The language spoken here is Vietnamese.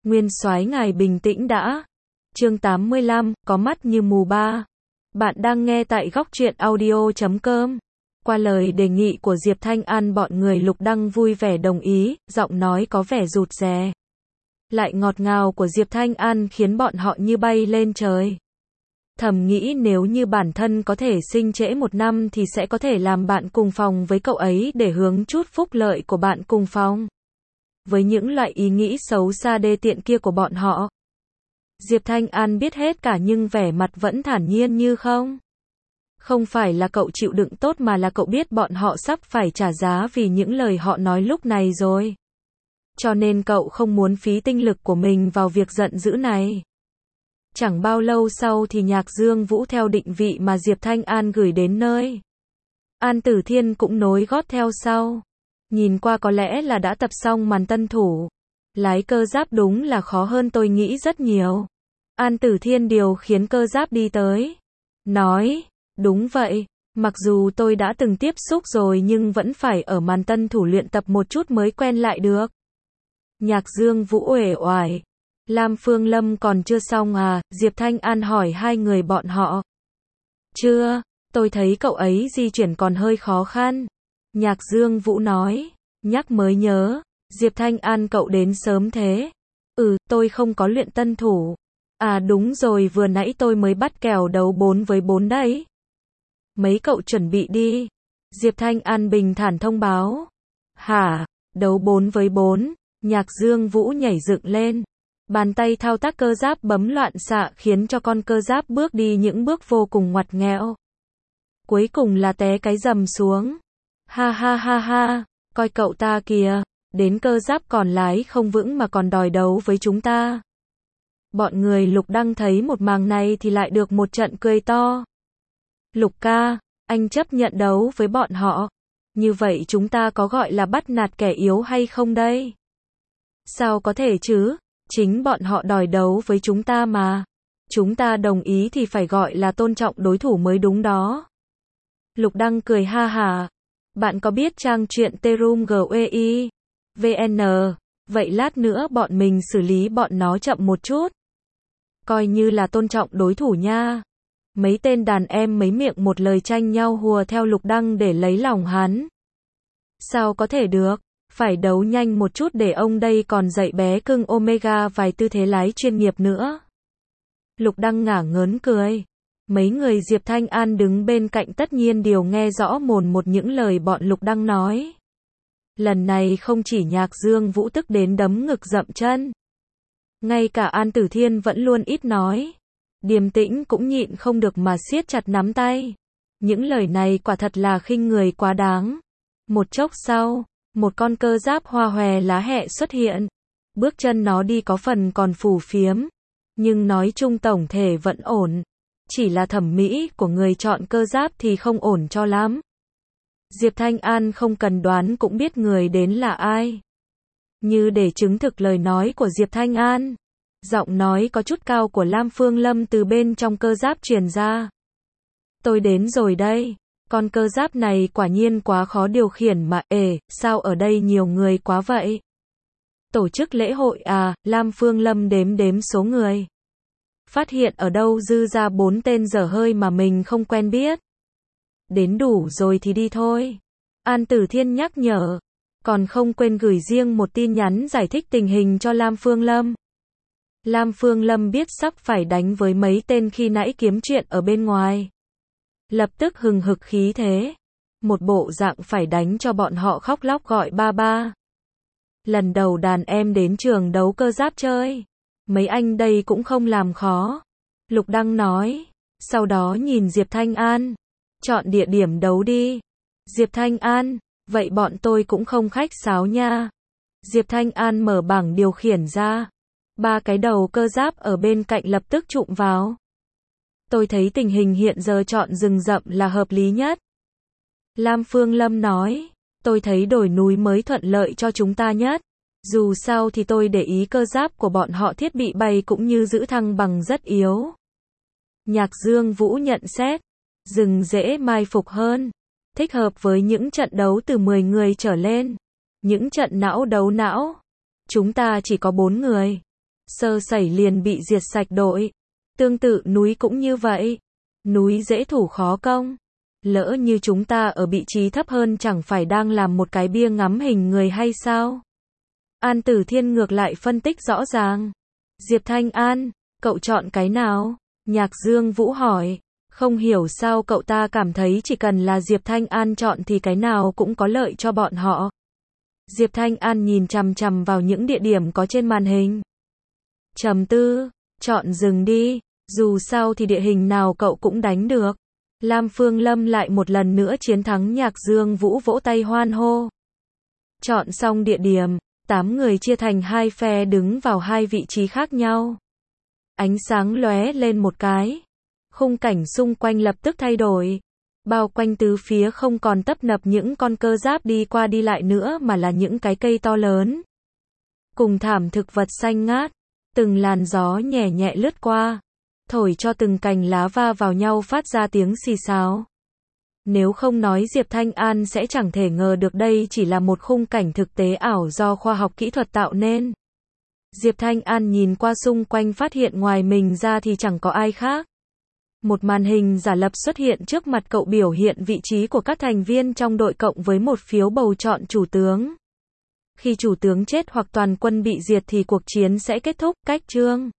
Nguyên soái ngài bình tĩnh đã. Chương 85, có mắt như mù ba. Bạn đang nghe tại góc truyện audio.com. Qua lời đề nghị của Diệp Thanh An, bọn người Lục Đăng vui vẻ đồng ý, giọng nói có vẻ rụt rè lại ngọt ngào của Diệp Thanh An khiến bọn họ như bay lên trời. Thầm nghĩ nếu như bản thân có thể sinh trễ 1 năm thì sẽ có thể làm bạn cùng phòng với cậu ấy để hướng chút phúc lợi của bạn cùng phòng. Với những loại ý nghĩ xấu xa đê tiện kia của bọn họ, Diệp Thanh An biết hết cả nhưng vẻ mặt vẫn thản nhiên như không. Không phải là cậu chịu đựng tốt mà là cậu biết bọn họ sắp phải trả giá vì những lời họ nói lúc này rồi. Cho nên cậu không muốn phí tinh lực của mình vào việc giận dữ này. Chẳng bao lâu sau thì Nhạc Dương Vũ theo định vị mà Diệp Thanh An gửi đến nơi. An Tử Thiên cũng nối gót theo sau. Nhìn qua có lẽ là đã tập xong màn tân thủ. Lái cơ giáp đúng là khó hơn tôi nghĩ rất nhiều. An Tử Thiên điều khiến cơ giáp đi tới. Nói, đúng vậy, mặc dù tôi đã từng tiếp xúc rồi nhưng vẫn phải ở màn tân thủ luyện tập một chút mới quen lại được. Nhạc Dương Vũ uể oải. Lam Phương Lâm còn chưa xong à? Diệp Thanh An hỏi hai người bọn họ. Chưa, tôi thấy cậu ấy di chuyển còn hơi khó khăn. Nhạc Dương Vũ nói. Nhắc mới nhớ. Diệp Thanh An, cậu đến sớm thế. Tôi không có luyện tân thủ. À đúng rồi, vừa nãy tôi mới bắt kèo đấu 4 với 4 đấy. Mấy cậu chuẩn bị đi. Diệp Thanh An bình thản thông báo. Hả? Đấu 4 với 4? Nhạc Dương Vũ nhảy dựng lên. Bàn tay thao tác cơ giáp bấm loạn xạ khiến cho con cơ giáp bước đi những bước vô cùng ngoặt nghẽo. Cuối cùng là té cái rầm xuống. Ha ha ha ha, coi cậu ta kìa, đến cơ giáp còn lái không vững mà còn đòi đấu với chúng ta. Bọn người Lục Đăng thấy một màn này thì lại được một trận cười to. Lục ca, anh chấp nhận đấu với bọn họ. Như vậy chúng ta có gọi là bắt nạt kẻ yếu hay không đây? Sao có thể chứ? Chính bọn họ đòi đấu với chúng ta mà. Chúng ta đồng ý thì phải gọi là tôn trọng đối thủ mới đúng đó. Lục Đăng cười ha hả. Bạn có biết trang truyện Terum GUI VN? Vậy lát nữa bọn mình xử lý bọn nó chậm một chút. Coi như là tôn trọng đối thủ nha. Mấy tên đàn em mấy miệng một lời tranh nhau hùa theo Lục Đăng để lấy lòng hắn. Sao có thể được? Phải đấu nhanh một chút để ông đây còn dạy bé cưng Omega vài tư thế lái chuyên nghiệp nữa. Lục Đăng ngả ngớn cười. Mấy người Diệp Thanh An đứng bên cạnh tất nhiên đều nghe rõ mồn một những lời bọn Lục Đăng nói. Lần này không chỉ Nhạc Dương Vũ tức đến đấm ngực dậm chân. Ngay cả An Tử Thiên vẫn luôn ít nói. Điềm Tĩnh cũng nhịn không được mà siết chặt nắm tay. Những lời này quả thật là khinh người quá đáng. Một chốc sau, một con cơ giáp hoa hòe lá hẹ xuất hiện. Bước chân nó đi có phần còn phù phiếm. Nhưng nói chung tổng thể vẫn ổn. Chỉ là thẩm mỹ của người chọn cơ giáp thì không ổn cho lắm. Diệp Thanh An không cần đoán cũng biết người đến là ai. Như để chứng thực lời nói của Diệp Thanh An, giọng nói có chút cao của Lam Phương Lâm từ bên trong cơ giáp truyền ra. Tôi đến rồi đây. Con cơ giáp này quả nhiên quá khó điều khiển mà. Sao ở đây nhiều người quá vậy? Tổ chức lễ hội à? Lam Phương Lâm đếm số người. Phát hiện ở đâu dư ra 4 tên dở hơi mà mình không quen biết. Đến đủ rồi thì đi thôi. An Tử Thiên nhắc nhở. Còn không quên gửi riêng một tin nhắn giải thích tình hình cho Lam Phương Lâm. Lam Phương Lâm biết sắp phải đánh với mấy tên khi nãy kiếm chuyện ở bên ngoài. Lập tức hừng hực khí thế. Một bộ dạng phải đánh cho bọn họ khóc lóc gọi ba ba. Lần đầu đàn em đến trường đấu cơ giáp chơi. Mấy anh đây cũng không làm khó. Lục Đăng nói. Sau đó nhìn Diệp Thanh An. Chọn địa điểm đấu đi. Diệp Thanh An. Vậy bọn tôi cũng không khách sáo nha. Diệp Thanh An mở bảng điều khiển ra. 3 cái đầu cơ giáp ở bên cạnh lập tức trụm vào. Tôi thấy tình hình hiện giờ chọn rừng rậm là hợp lý nhất. Lam Phương Lâm nói. Tôi thấy đồi núi mới thuận lợi cho chúng ta nhất. Dù sao thì tôi để ý cơ giáp của bọn họ thiết bị bay cũng như giữ thăng bằng rất yếu. Nhạc Dương Vũ nhận xét. Rừng dễ mai phục hơn. Thích hợp với những trận đấu từ 10 người trở lên. Những trận não đấu não. Chúng ta chỉ có 4 người. sơ sẩy liền bị diệt sạch đội. Tương tự núi cũng như vậy. Núi dễ thủ khó công. Lỡ như chúng ta ở vị trí thấp hơn chẳng phải đang làm một cái bia ngắm hình người hay sao? An Tử Thiên ngược lại phân tích rõ ràng. Diệp Thanh An, cậu chọn cái nào? Nhạc Dương Vũ hỏi. Không hiểu sao cậu ta cảm thấy chỉ cần là Diệp Thanh An chọn thì cái nào cũng có lợi cho bọn họ. Diệp Thanh An nhìn chằm chằm vào những địa điểm có trên màn hình. Trầm tư, chọn rừng đi, dù sao thì địa hình nào cậu cũng đánh được. Lam Phương Lâm lại một lần nữa chiến thắng Nhạc Dương Vũ vỗ tay hoan hô. Chọn xong địa điểm, 8 người chia thành 2 phe đứng vào 2 vị trí khác nhau. Ánh sáng lóe lên một cái. Khung cảnh xung quanh lập tức thay đổi. Bao quanh tứ phía không còn tấp nập những con cơ giáp đi qua đi lại nữa mà là những cái cây to lớn. Cùng thảm thực vật xanh ngát. Từng làn gió nhẹ nhẹ lướt qua. Thổi cho từng cành lá va vào nhau phát ra tiếng xì xào. Nếu không nói Diệp Thanh An sẽ chẳng thể ngờ được đây chỉ là một khung cảnh thực tế ảo do khoa học kỹ thuật tạo nên. Diệp Thanh An nhìn qua xung quanh phát hiện ngoài mình ra thì chẳng có ai khác. Một màn hình giả lập xuất hiện trước mặt cậu biểu hiện vị trí của các thành viên trong đội cộng với một phiếu bầu chọn chủ tướng. Khi chủ tướng chết hoặc toàn quân bị diệt thì cuộc chiến sẽ kết thúc. Cách chương